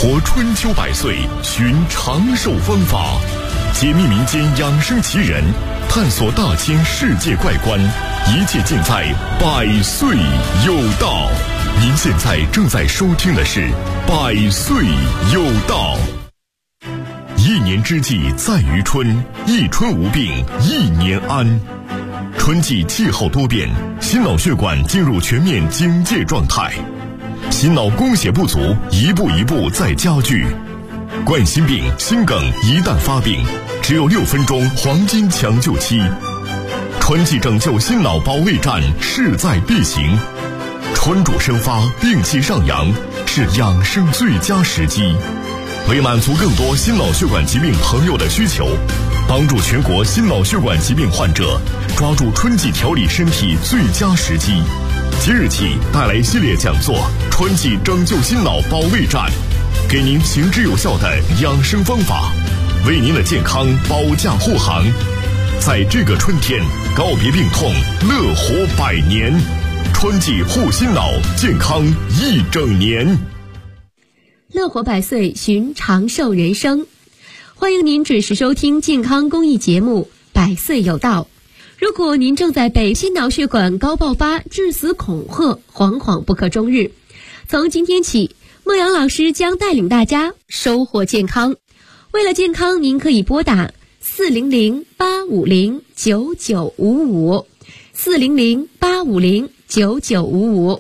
活春秋百岁，寻长寿方法，解密民间养生奇人，探索大千世界怪观，一切尽在百岁有道。您现在正在收听的是百岁有道。一年之计在于春，一春无病一年安。春季气候多变，心脑血管进入全面警戒状态，心脑供血不足一步一步在加剧。冠心病、心梗一旦发病，只有6分钟黄金抢救期。春季拯救心脑保卫战势在必行，春主生发，病气上扬，是养生最佳时机。为满足更多心脑血管疾病朋友的需求，帮助全国心脑血管疾病患者抓住春季调理身体最佳时机，即日起带来系列讲座春季拯救心脑保卫战，给您行之有效的养生方法，为您的健康保驾护航。在这个春天告别病痛，乐活100年，春季护心脑，健康一整年。 乐活100岁，寻长寿人生。欢迎您准时收听健康公益节目百岁有道。如果您正在被心脑血管高爆发致死恐吓，惶惶不可终日，从今天起，孟阳老师将带领大家收获健康。为了健康，您可以拨打400-850-9955 400-850-9955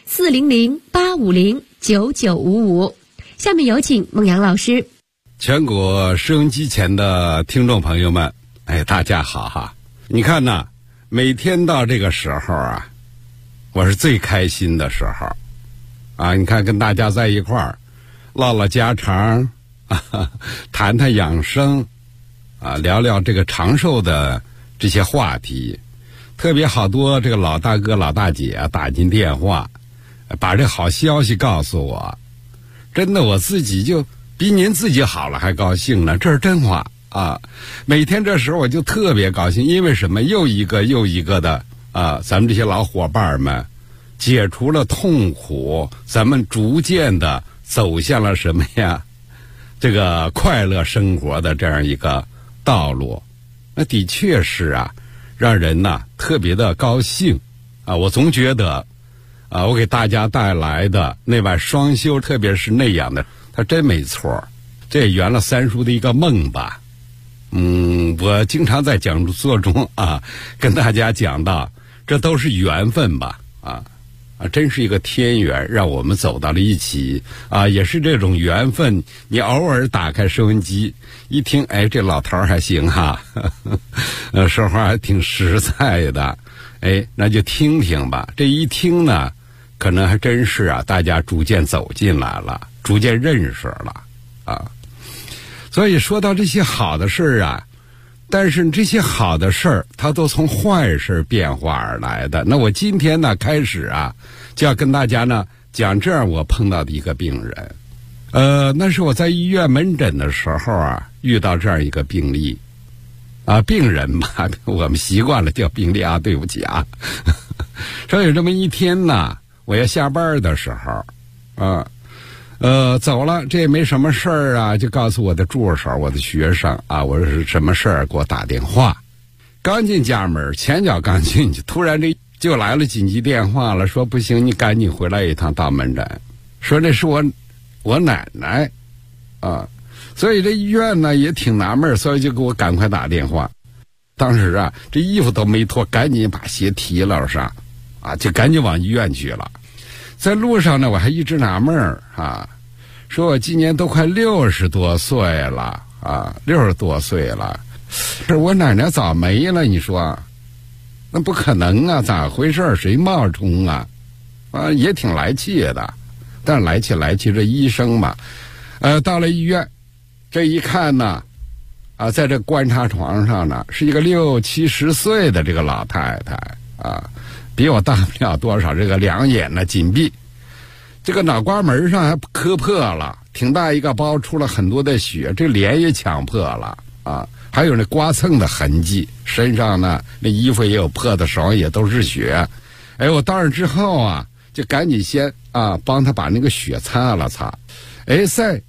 400-850-9955。下面有请孟阳老师。 全国收音机前的听众朋友们，大家好哈！你看呐，每天到这个时候啊，我是最开心的时候啊！你看，跟大家在一块儿唠唠家常谈谈养生啊，聊聊这个长寿的这些话题。特别好多这个老大哥老大姐打进电话，把这好消息告诉我，真的我自己就比您自己好了还高兴呢，这是真话啊！每天这时候我就特别高兴，因为什么？又一个的啊，咱们这些老伙伴们解除了痛苦，咱们逐渐的走向了什么呀？这个快乐生活的这样一个道路。那的确是啊，让人呐特别的高兴啊！我总觉得啊，我给大家带来的那碗双修，特别是那样的，它真没错，这也圆了三叔的一个梦吧。我经常在讲座中啊，跟大家讲到，这都是缘分吧，真是一个天缘，让我们走到了一起啊，也是这种缘分。你偶尔打开收音机一听，这老头还行哈，说话还挺实在的，那就听听吧。这一听呢，可能还真是啊，大家逐渐走进来了，逐渐认识了啊。所以说到这些好的事啊，但是这些好的事儿，它都从坏事变化而来的。那我今天呢，开始啊，就要跟大家呢讲这样我碰到的一个病人。那是我在医院门诊的时候啊，遇到这样一个病例啊，病人吧，我们习惯了叫病例啊，对不起啊。说有这么一天呢，我要下班的时候走了，这也没什么事儿啊，就告诉我的助手，我的学生啊，我说是什么事儿，给我打电话。刚进家门，前脚刚进去，突然这就来了紧急电话了，说不行，你赶紧回来一趟到门诊，说那是我奶奶啊。所以这医院呢也挺纳闷，所以就给我赶快打电话。当时啊，这衣服都没脱，赶紧把鞋提了上啊，就赶紧往医院去了。在路上呢，我还一直纳闷啊，说我今年都快60多岁了啊，60多岁了，这我奶奶早没了，你说那不可能啊，咋回事？谁冒充啊？也挺来气的，但是来气这医生嘛，到了医院，这一看呢，在这观察床上呢，是一个60、70岁的这个老太太啊。比我大不了多少，这个两眼呢紧闭，这个脑瓜门上还磕破了，挺大一个包，出了很多的血，这脸也抢破了啊，还有那刮蹭的痕迹，身上呢那衣服也有破的，手上也都是血。我到那之后啊，就赶紧先帮他把那个血擦了擦，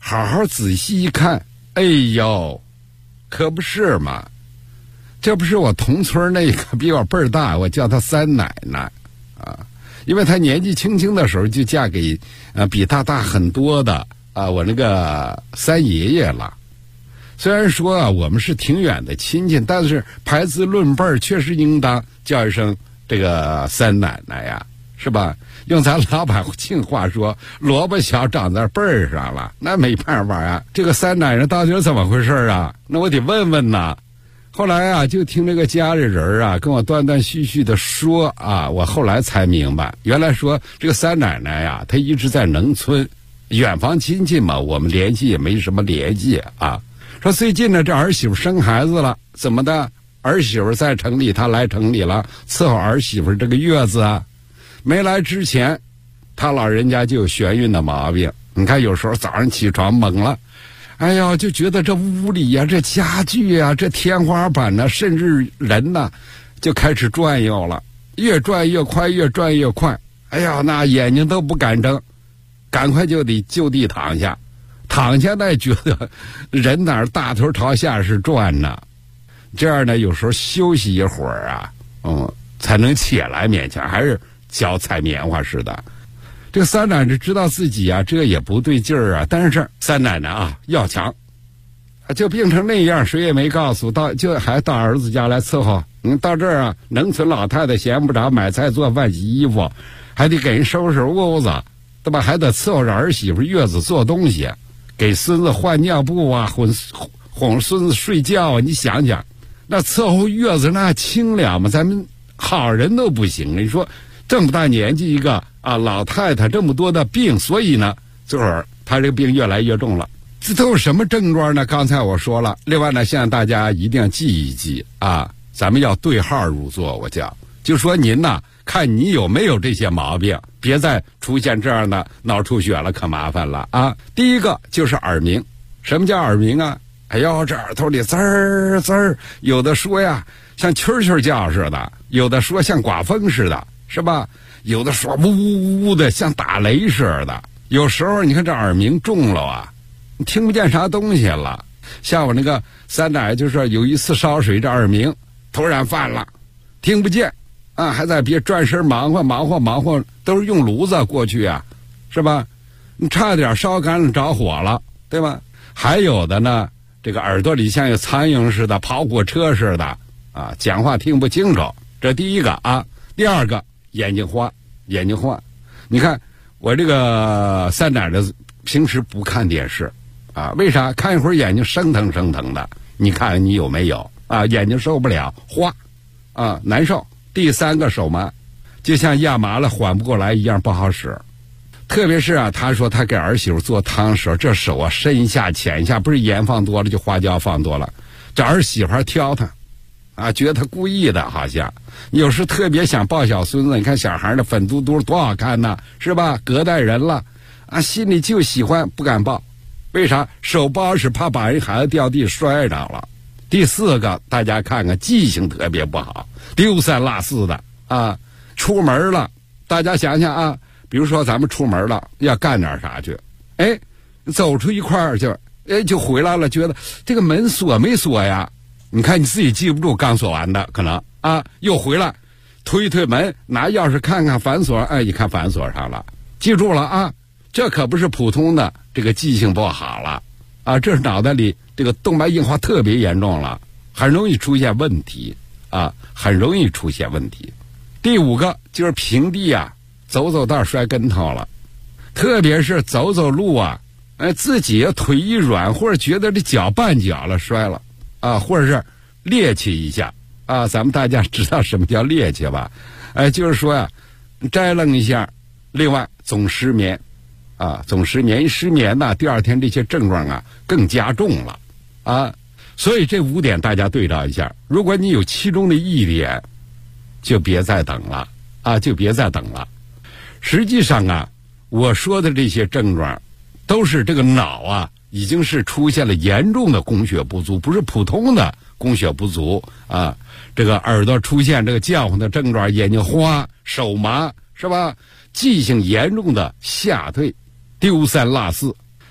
好好仔细一看，哎呦，可不是嘛，这不是我同村那个比我辈儿大，我叫她三奶奶啊，因为她年纪轻轻的时候就嫁给比她大很多的我那个三爷爷了。虽然说我们是挺远的亲戚，但是排资论辈儿，确实应当叫一声这个三奶奶呀，是吧？用咱老百姓话说，萝卜小长在辈儿上了，那没办法啊。这个三奶奶到底是怎么回事啊？那我得问问呐。后来就听这个家里人跟我断断续续的说我后来才明白，原来说这个三奶奶呀，她一直在农村，远房亲戚嘛，我们联系也没什么联系啊。说最近呢，这儿媳妇生孩子了，怎么的？儿媳妇在城里，她来城里了，伺候儿媳妇这个月子啊。没来之前，他老人家就有眩晕的毛病。你看，有时候早上起床懵了，哎呀，就觉得这屋里呀、这家具呀、这天花板呢，甚至人呢，就开始转悠了，越转越快，越转越快。哎呀，那眼睛都不敢睁，赶快就得就地躺下，躺下呢，觉得人哪儿大头朝下是转呢。这样呢，有时候休息一会儿才能起来，勉强还是脚踩棉花似的。这个三奶奶知道自己这也不对劲儿但是三奶奶要强，就病成那样，谁也没告诉，就还到儿子家来伺候。到这儿农村老太太闲不着，买菜做饭洗衣服，还得给人收拾屋子，对吧？还得伺候着儿媳妇月子做东西，给孙子换尿布哄孙子睡觉你想想，那伺候月子那轻了吗？咱们好人都不行。你说这么大年纪一个老太太这么多的病，所以呢这会儿她这个病越来越重了。这都有什么症状呢？刚才我说了。另外呢，现在大家一定要记一记咱们要对号入座。我就说您看你有没有这些毛病，别再出现这样的脑出血了，可麻烦了第一个就是耳鸣。什么叫耳鸣啊？哎呦，这耳朵里滋儿滋儿，有的说像蛐蛐叫似的，有的说像刮风似的，是吧？有的说呜呜呜的像打雷似的。有时候你看这耳鸣重了你听不见啥东西了。像我那个三奶就说有一次烧水，这耳鸣突然犯了，听不见还在别转身忙活，都是用炉子过去是吧？你差点烧干了，着火了，对吧？还有的呢，这个耳朵里像有苍蝇似的，跑火车似的讲话听不清楚。这第一个第二个眼睛花。你看我这个三奶奶平时不看电视为啥？看一会儿眼睛生疼的。你看你有没有眼睛受不了花难受。第三个手麻，就像压麻了缓不过来一样，不好使。特别是他说他给儿媳妇做汤时候，这手深一下浅一下，不是盐放多了就花椒放多了，这儿媳妇挑他觉得他故意的，好像有时特别想抱小孙子。你看小孩的粉嘟嘟多好看呐，是吧？隔代人了心里就喜欢，不敢抱。为啥？手不好使，怕把人孩子掉地摔着了。第四个，大家看看，记性特别不好，丢三落四的出门了，大家想想比如说咱们出门了，要干点啥去，走出一块儿去，就回来了，觉得这个门锁没锁呀？你看你自己记不住刚锁完的，可能又回来，推门，拿钥匙看看反锁，一看反锁上了，记住了这可不是普通的这个记性不好了这是脑袋里这个动脉硬化特别严重了，很容易出现问题很容易出现问题。第五个就是平地走道摔跟头了，特别是走路自己腿一软，或者觉得这脚绊脚了摔了或者是趔趄一下咱们大家知道什么叫趔趄吧？就是说摘楞一下。另外总失眠总失眠，一失眠第二天这些症状更加重了所以这5点大家对照一下，如果你有其中的1点，就别再等了就别再等了。实际上我说的这些症状都是这个脑已经是出现了严重的供血不足，不是普通的供血不足这个耳朵出现这个叫唤的症状，眼睛花，手麻，是吧？记性严重的下退，丢三落四。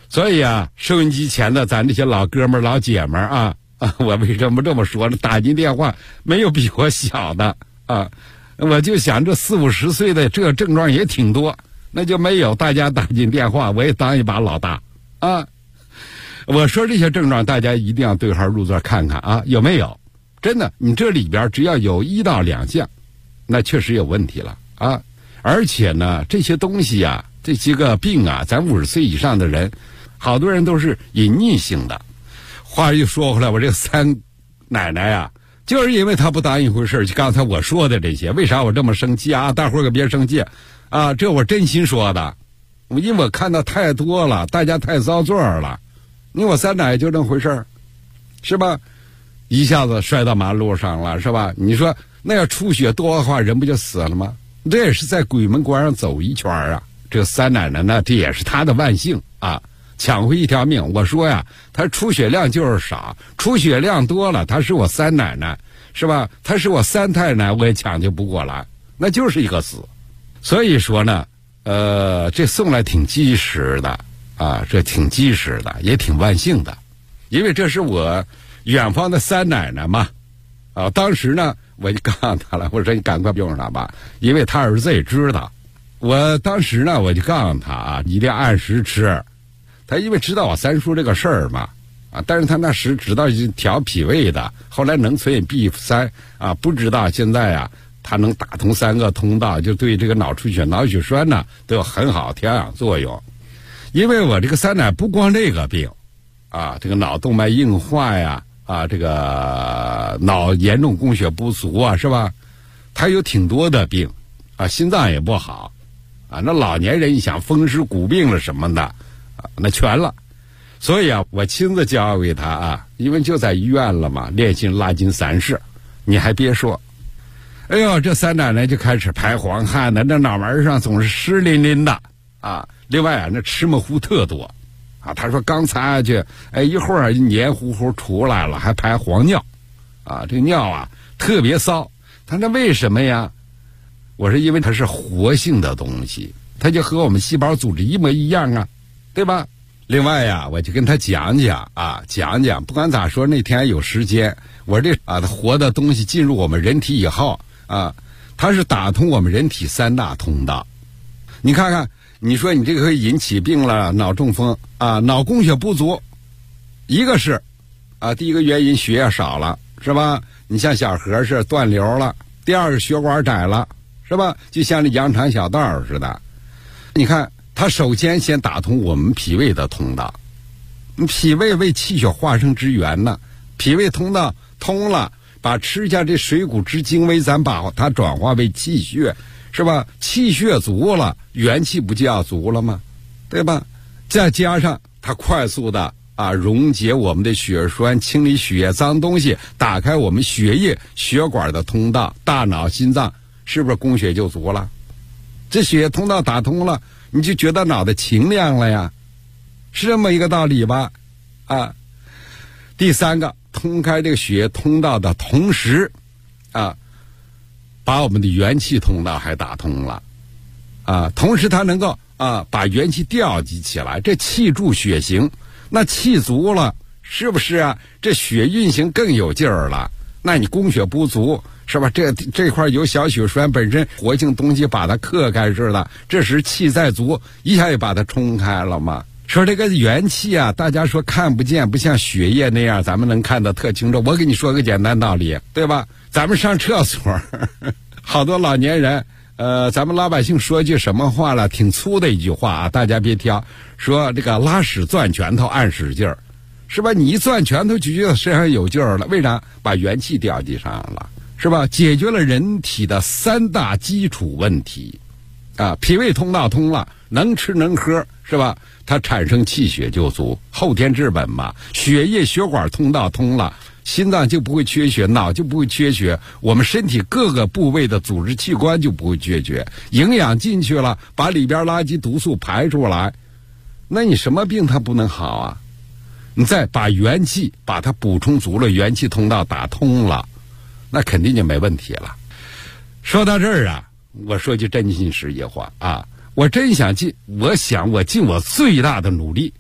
所以啊，收音机前的咱这些老哥们儿老姐们儿啊，我为什么这么说呢？打进电话没有比我小的啊，我就想这40、50岁的这症状也挺多，那就没有大家打进电话，我也当一把老大啊。我说这些症状，大家一定要对号入座看看啊，有没有？真的，你这里边只要有1到2项，那确实有问题了啊。而且呢，这些东西啊，这些个病啊，咱50岁以上的人，好多人都是隐匿性的。话又说回来，我这三奶奶啊，就是因为她不当一回事，就刚才我说的这些，为啥我这么生气啊？大伙儿可别生气啊，这我真心说的，因为我看到太多了，大家太遭罪了。你我三奶就这么回事是吧？一下子摔到马路上了，是吧？你说那要出血多的话，人不就死了吗？这也是在鬼门关上走一圈啊。这个三奶奶呢，这也是她的万幸啊，抢回一条命。我说呀，她出血量就是少，出血量多了，她是我三奶奶，是吧？她是我三太奶，我也抢救不过来，那就是一个死。所以说呢，这送来挺及时的啊，这挺及时的，也挺万幸的，因为这是我远方的三奶奶嘛。啊，当时呢，我就告诉他了，我说你赶快用上吧，因为他儿子也知道。我当时呢，我就告诉他啊，一定要按时吃。他因为知道我三叔这个事儿嘛，啊，但是他那时知道是调脾胃的，后来能存 B3啊，不知道现在啊，他能打通3个通道，就对这个脑出血、脑血栓呢都有很好调养作用。因为我这个三奶不光这个病，啊，这个脑动脉硬化呀，啊，这个脑严重供血不足啊，是吧？他有挺多的病，啊，心脏也不好，啊，那老年人一想风湿骨病了什么的，啊，那全了。所以啊，我亲自教给他啊，因为就在医院了嘛，练习拉筋3式。你还别说，哎呦，这三奶奶就开始排黄汗的，那脑门上总是湿淋淋的啊。另外啊，那吃沫糊特多啊。他说刚擦下去，哎，一会儿黏糊糊出来了，还排黄尿啊。这尿啊特别骚。他说为什么呀？我说因为它是活性的东西，它就和我们细胞组织一模一样啊，对吧？另外呀，我就跟他讲讲，不管咋说，那天有时间，我这啊，它活的东西进入我们人体以后啊，它是打通我们人体3大通道。你看看，你说你这个会引起病了，脑中风啊，脑供血不足，一个是啊，第一个原因血液少了，是吧？你像小河是断流了，第二个血管窄了，是吧？就像这羊肠小道似的。你看，它首先先打通我们脾胃的通道，脾胃为气血化生之源呢，脾胃通道通了，把吃下这水谷之精微，咱把它转化为气血，是吧？气血足了，元气不就要足了吗？对吧？再加上它快速的啊溶解我们的血栓，清理血液脏东西，打开我们血液血管的通道，大脑心脏是不是供血就足了？这血液通道打通了，你就觉得脑袋清亮了呀，是这么一个道理吧？啊，第三个，通开这个血液通道的同时啊，把我们的元气通道还打通了啊，同时它能够啊把元气调集起来，这气助血行，那气足了，是不是啊？这血运行更有劲儿了。那你供血不足，是吧？这块有小血栓，本身活性东西把它克开似的，这时气再足，一下就把它冲开了嘛。说这个元气啊，大家说看不见，不像血液那样，咱们能看得特清楚。我给你说个简单道理，对吧？咱们上厕所，好多老年人，咱们老百姓说句什么话了？挺粗的一句话啊，大家别挑。说这个拉屎攥拳头按使劲儿，是吧？你一攥拳头就觉得身上有劲儿了，为啥？把元气调集上了，是吧？解决了人体的3大基础问题，啊，脾胃通道通了，能吃能喝，是吧？它产生气血就足，后天治本嘛。血液血管通道通了，心脏就不会缺血，脑就不会缺血，我们身体各个部位的组织器官就不会缺血，营养进去了，把里边垃圾毒素排出来，那你什么病它不能好啊？你再把元气把它补充足了，元气通道打通了，那肯定就没问题了。说到这儿啊，我说句真心实意话啊，我真想尽我尽我最大的努力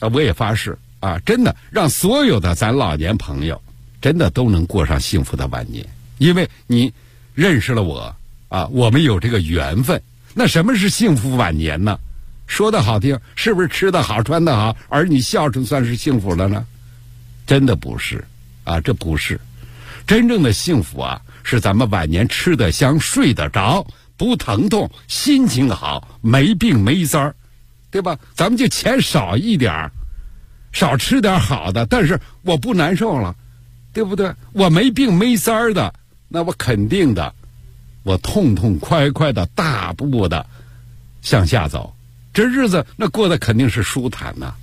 我也发誓啊，真的让所有的咱老年朋友真的都能过上幸福的晚年，因为你认识了我啊，我们有这个缘分。那什么是幸福晚年呢？说的好听，是不是吃得好穿得好，儿女孝顺算是幸福了呢？真的不是啊，这不是。真正的幸福啊，是咱们晚年吃得香睡得着，不疼痛，心情好，没病没灾儿，对吧？咱们就钱少一点，少吃点好的，但是我不难受了，对不对？我没病没灾儿的，那我肯定的，我痛痛快快的大步的向下走，这日子那过得肯定是舒坦呐。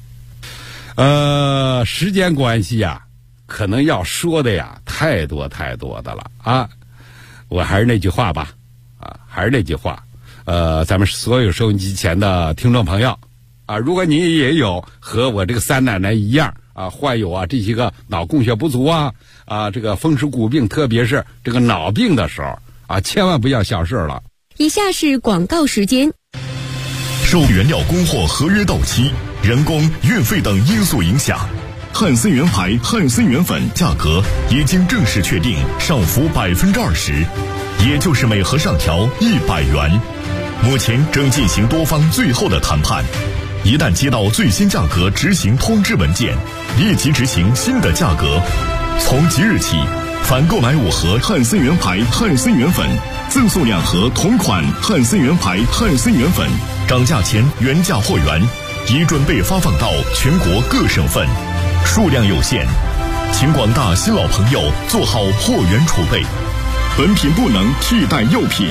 时间关系呀，可能要说的呀太多的了啊。我还是那句话吧，还是那句话，咱们所有收音机前的听众朋友啊，如果你也有和我这个三奶奶一样啊，患有啊这些个脑供血不足啊这个风湿骨病，特别是这个脑病的时候啊，千万不要小事了。 以下是广告时间。 受原料供货合约到期、人工、运费等因素影响，汉森源牌汉森源粉价格已经正式确定上浮20%，也就是每盒上调100元。目前正进行多方最后的谈判，一旦接到最新价格执行通知文件，立即执行新的价格。从即日起，凡购买5盒汉森源牌汉森源粉，赠送2盒同款汉森源牌汉森源粉，涨价前原价货源已准备发放到全国各省份，数量有限，请广大新老朋友做好货源储备，本品不能替代药品。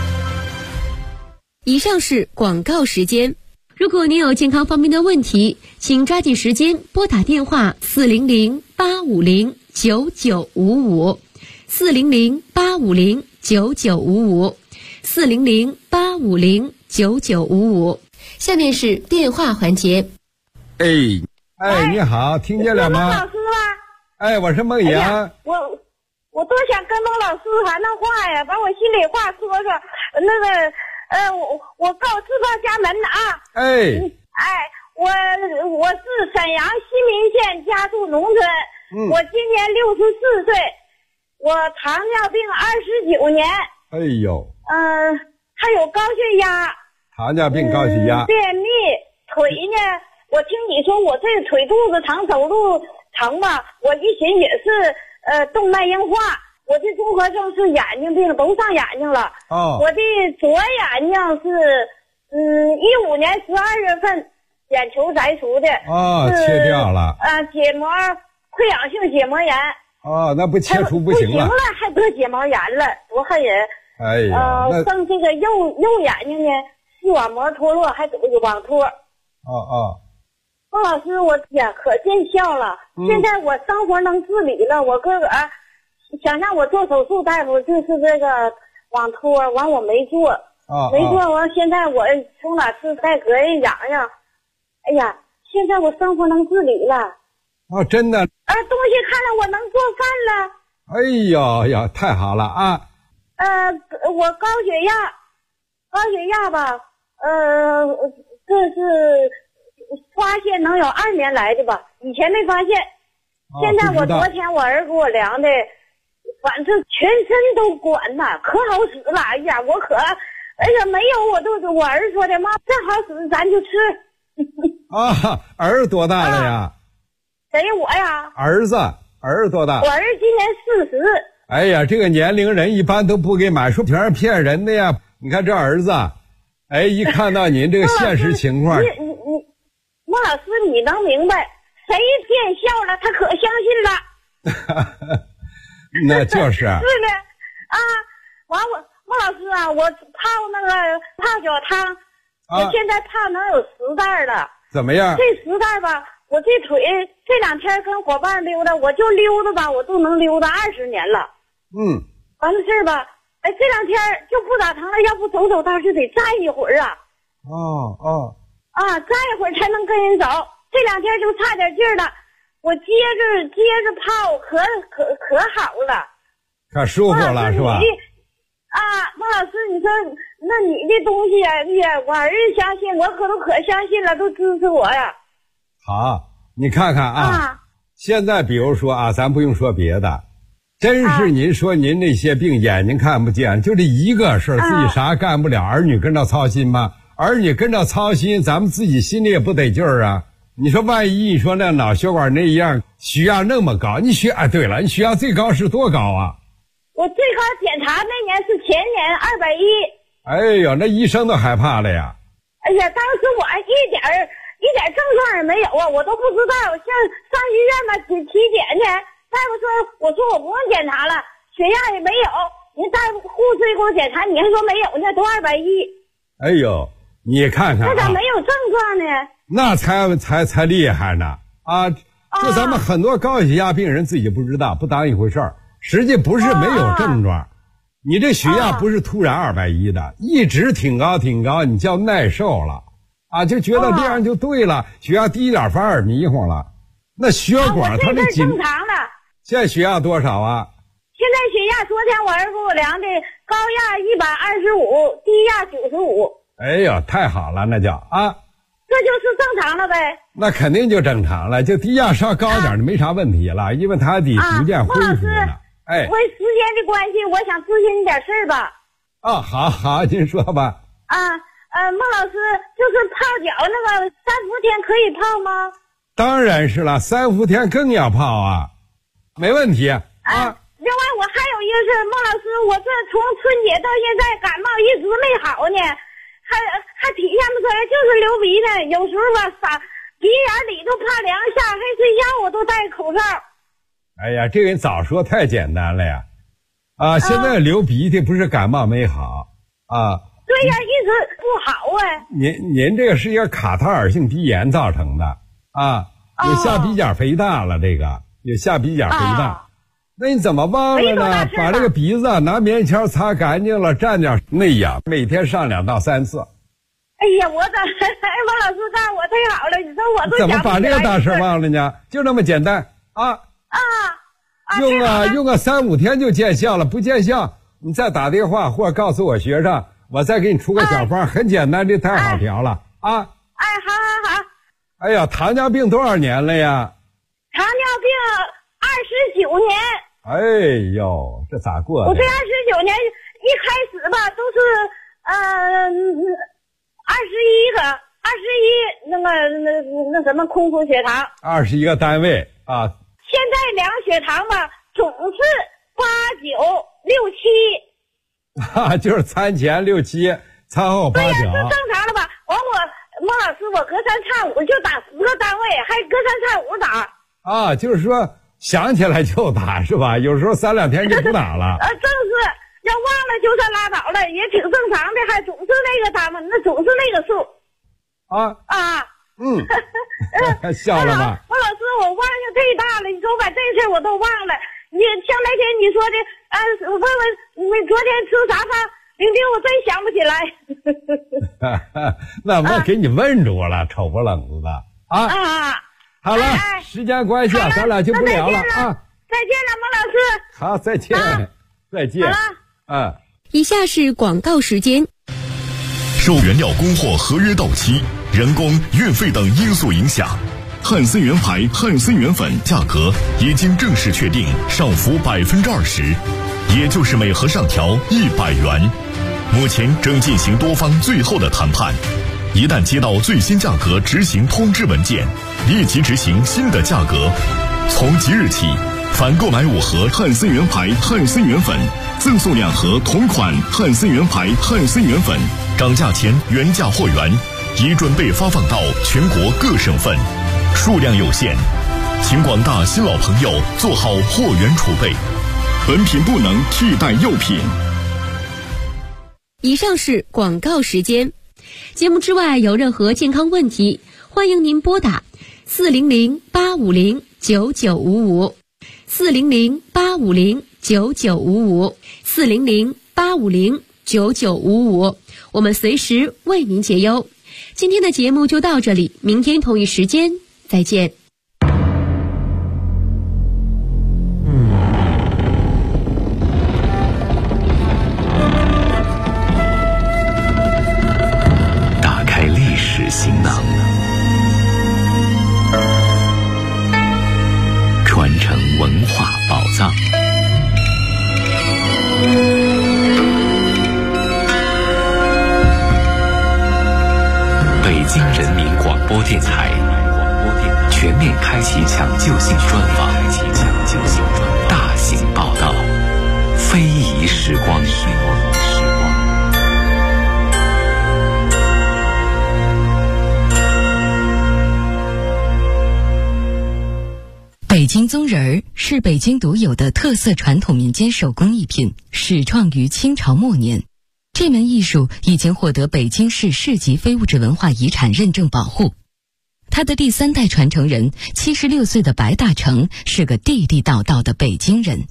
以上是广告时间。如果您有健康方面的问题，请抓紧时间拨打电话400-850-9955 400-850-9955 400-850-9955。下面是电话环节。 哎，你好，听见了吗？ 老师吗？ 哎，我是孟阳。 我多想跟孟老师谈谈话呀，把我心里话说说。那个，我自报家门啊。我是沈阳西民县家住农村，我今年64岁，我糖尿病29年。 哎呦。 还有高血压。 糖尿病、高血压。 便秘，腿呢？我听你说我这个腿肚子疼，走路疼吧？我一寻也是动脉硬化。我这综合症是眼睛病，都上眼睛了。我的左眼睛是15年12月份眼球摘除的。 切掉了。 结膜溃疡性结膜炎。 那不切除不行了。 不行了，还得结膜炎了，多恨人。 哎呀， 剩这个右眼睛呢，视网膜脱落，还得个网脱。孟老师，我呀可见效了。现在我生活能自理了。我哥哥想让我做手术，大夫就是这个网脱，完我没做。没做完，现在我从哪次带隔人痒痒。哎呀，现在我生活能自理了。 真的。 东西看了，我能做饭了。 哎呀，太好了啊！ 我高血压吧，这是发现能有2年来的吧，以前没发现。现在我昨天我儿给我量的，反正全身都管呐，可好使了。哎呀，我可，没有我儿说的，妈这好使咱就吃。 儿多大了呀？ 谁我呀？ 儿子多大？ 我儿今年40。 哎呀，这个年龄人一般都不给买，说全是骗人的呀。你看这儿子，一看到您这个现实情况， 孟老师你能明白，谁见效了他可相信了。 那就是。是的完孟老师啊，我泡脚汤，我现在泡能有10袋了。 怎么样？ 这10袋吧，我这腿这2天跟伙伴溜达，我就溜达吧，我都能溜达20年了。完了事儿吧，这2天就不咋疼了，要不走道就得站一会儿啊。站一会儿才能跟人走。这2天就差点劲儿了，我接着泡，可好了， 可舒服了是吧？ 孟老师，你说那你的东西呀，我儿子相信，我可相信了，都支持我呀。 好。 你看看啊，现在比如说啊，咱不用说别的，真是您说您那些病眼睛看不见，就这一个事儿，自己啥干不了，儿女跟着操心吗？儿女跟着操心，咱们自己心里也不得劲儿啊。你说万一你说那脑血管那样血压那么高，你对了，你血压最高是多高啊？ 我最高检查那年是前年210。 哎呦，那医生都害怕了呀！ 哎呀，当时我一点症状也没有啊，我都不知道。像上医院吧体检去，大夫说，我说我不用检查了，血压也没有。人大夫护士给我检查，你还说没有呢，都210。 哎呦，你看看， 那咋没有症状呢？ 那才厉害呢啊！就咱们很多高血压病人自己不知道，不当一回事儿，实际不是没有症状。你这血压不是突然210的，一直挺高，你叫耐受了啊，就觉得这样就对了，血压低一点反而迷糊了。那血管它这正常的。 现在血压多少啊？ 现在血压，昨天我儿给我量的，高压125，低压95。 哎呦，太好了，那叫啊， 这就是正常了呗。 那肯定就正常了，就低压稍高点就没啥问题了，因为它得逐渐恢复呢。哎， 为时间的关系，我想咨询你点事儿吧。 好，您说吧。 孟老师，就是泡脚那个3伏天可以泡吗？ 当然是了，3伏天更要泡啊，没问题啊。 另外我还有一个事，孟老师，我这从春节到现在感冒一直没好呢，还体现不出来，就是流鼻呢，有时候吧鼻眼里头怕凉，下黑睡觉我都戴口罩。 哎呀，这个人早说太简单了呀！现在流鼻涕不是感冒没好啊？ 对呀，一直不好啊。 您这个是一个卡塔尔性鼻炎造成的啊，有下鼻甲肥大了，这个有下鼻甲肥大。那你怎么忘了呢？把这个鼻子拿棉签擦干净了，蘸点内氧，每天上2到3次。 哎呀，我怎么王老师告诉我太好了，你说我都怎么把这个大事忘了呢？就那么简单啊！用个3、5天就见效了，不见效你再打电话或者告诉我学生，我再给你出个小方，很简单，这太好调了啊！ 好。 哎呀，糖尿病多少年了呀？ 糖尿病29年。 哎呦，这咋过的？ 我这29年一开始吧都是21那什么空腹血糖 ，21个单位啊。 现在量血糖吧，总是89、67。 就是餐前6、7，餐后8、9。 对呀，这正常了吧？完孟老师，我隔3差5就打10个单位，还隔3差5打。 就是说想起来就打是吧？有时候3、2天就不打了。 正是，要忘了就算拉倒了，也挺正常的，还总是那个他们，那总是那个数。 笑了吧？ 孟老师，我忘性忒大了，你说我把这事我都忘了。你像那天你说的，我问你昨天吃啥饭，玲玲我真想不起来。 那我给你问住了，丑不冷子的啊！好了，时间关系咱俩就不聊了啊！ 再见了，孟老师。 好，再见，再见。 好了， 以下是广告时间。 受原料供货合约到期、人工、运费等因素影响，汉森源牌汉森源粉价格已经正式确定上浮20%，也就是每盒上调100元。目前正进行多方最后的谈判，一旦接到最新价格执行通知文件，立即执行新的价格。从即日起，凡购买5盒汉森源牌汉森源粉，赠送2盒同款汉森源牌汉森源粉，涨价前原价货源已准备发放到全国各省份，数量有限，请广大新老朋友做好货源储备。本品不能替代药品。 以上是广告时间。节目之外有任何健康问题，欢迎您拨打400-850-9955 400-850-9955 400-850-9955，我们随时为您解忧。今天的节目就到这里，明天同一时间再见。 打开历史行囊， 人民广播电台全面开启抢救性专访，大型报道，非遗时光。 北京宗人儿是北京独有的特色传统民间手工艺品，始创于清朝末年。这门艺术已经获得北京市市级非物质文化遗产认证保护。他的第3代传承人76岁的白大成是个地地道道的北京人。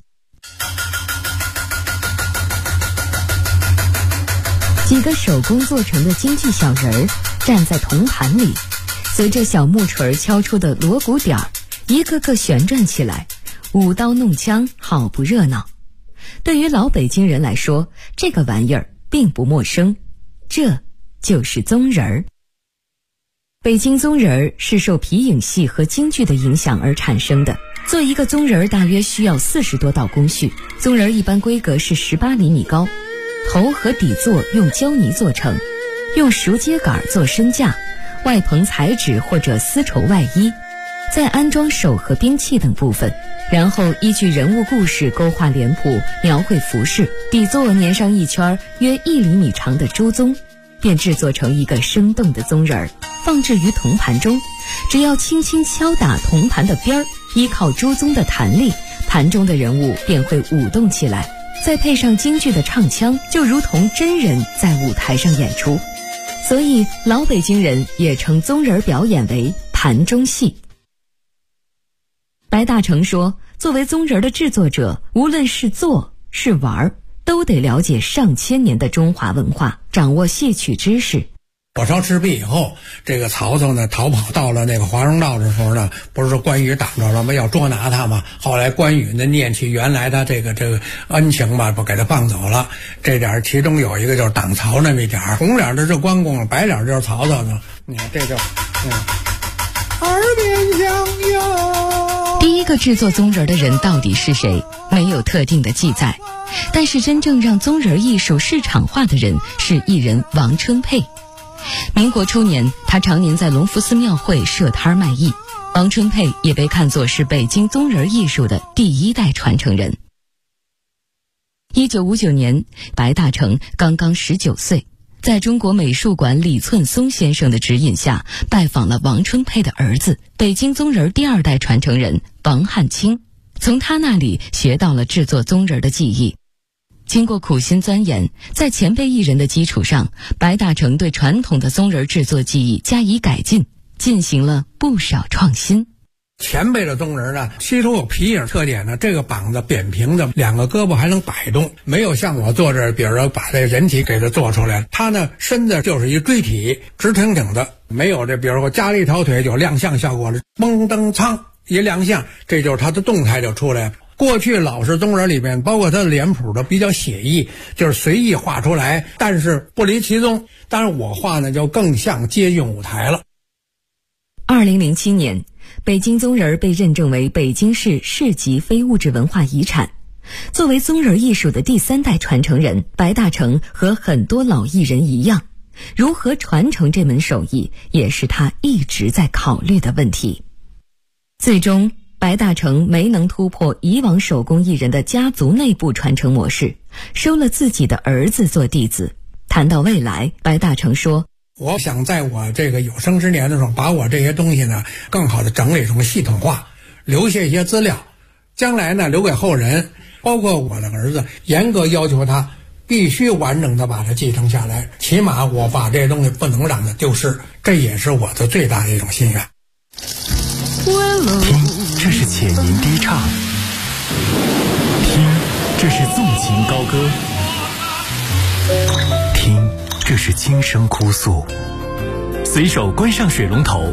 几个手工做成的京剧小人儿站在铜盘里，随着小木锤敲出的锣鼓点儿，一个个旋转起来，舞刀弄枪，好不热闹。对于老北京人来说，这个玩意儿并不陌生，这就是宗人儿。北京宗人儿是受皮影戏和京剧的影响而产生的。做一个宗人儿大约需要40多道工序，宗人儿一般规格是18厘米高，头和底座用胶泥做成，用熟秸秆做身架，外棚彩纸或者丝绸外衣，再安装手和兵器等部分，然后依据人物故事勾画脸谱，描绘服饰，底座粘上一圈约1厘米长的朱宗，便制作成一个生动的宗人儿，放置于铜盘中。只要轻轻敲打铜盘的边儿，依靠朱宗的弹力，盘中的人物便会舞动起来，再配上京剧的唱腔，就如同真人在舞台上演出。所以老北京人也称宗人表演为盘中戏。白大成说，作为宗人的制作者，无论是做是玩，都得了解上千年的中华文化，掌握戏曲知识。 火烧赤壁以后，这个曹操呢逃跑到了那个华容道的时候呢，不是关羽挡着了吗？要捉拿他嘛。后来关羽呢念起原来他这个恩情吧，不给他放走了。这点其中有一个就是挡曹那么一点，红脸的是关公，白脸就是曹操呢。你看这就耳边响哟。 第一个制作宗人的人到底是谁，没有特定的记载，但是真正让宗人艺术市场化的人是艺人王春佩。民国初年，他常年在隆福寺庙会设摊卖艺。王春佩也被看作是北京宗人艺术的第1代传承人。1959年，白大成刚刚19岁，在中国美术馆李寸松先生的指引下，拜访了王春佩的儿子，北京宗人第2代传承人王汉卿，从他那里学到了制作宗人的技艺。经过苦心钻研，在前辈艺人的基础上，白大成对传统的宗人制作技艺加以改进，进行了不少创新。 前辈的宗人呢，其中有皮影特点呢，这个膀子扁平的，2个胳膊还能摆动，没有像我做这，比如说把这人体给它做出来，他呢身子就是一锥体，直挺挺的，没有这比如说加了一条腿有亮相效果了，嘣噔噌一亮相，这就是他的动态就出来了。过去老式宗人里面，包括他的脸谱的比较写意，就是随意画出来，但是不离其宗。当然我画呢就更像接近舞台了。 2007年，北京宗人被认证为北京市市级非物质文化遗产。作为宗人艺术的第3代传承人，白大成和很多老艺人一样，如何传承这门手艺，也是他一直在考虑的问题。最终白大成没能突破以往手工艺人的家族内部传承模式，收了自己的儿子做弟子。谈到未来，白大成说， 我想在我这个有生之年的时候，把我这些东西呢更好的整理成系统化，留下一些资料，将来呢留给后人，包括我的儿子，严格要求他必须完整的把它继承下来，起码我把这些东西不能让它丢失，这也是我的最大的一种心愿。 听，这是浅吟低唱；听，这是纵情高歌；听，这是轻声哭诉。随手关上水龙头，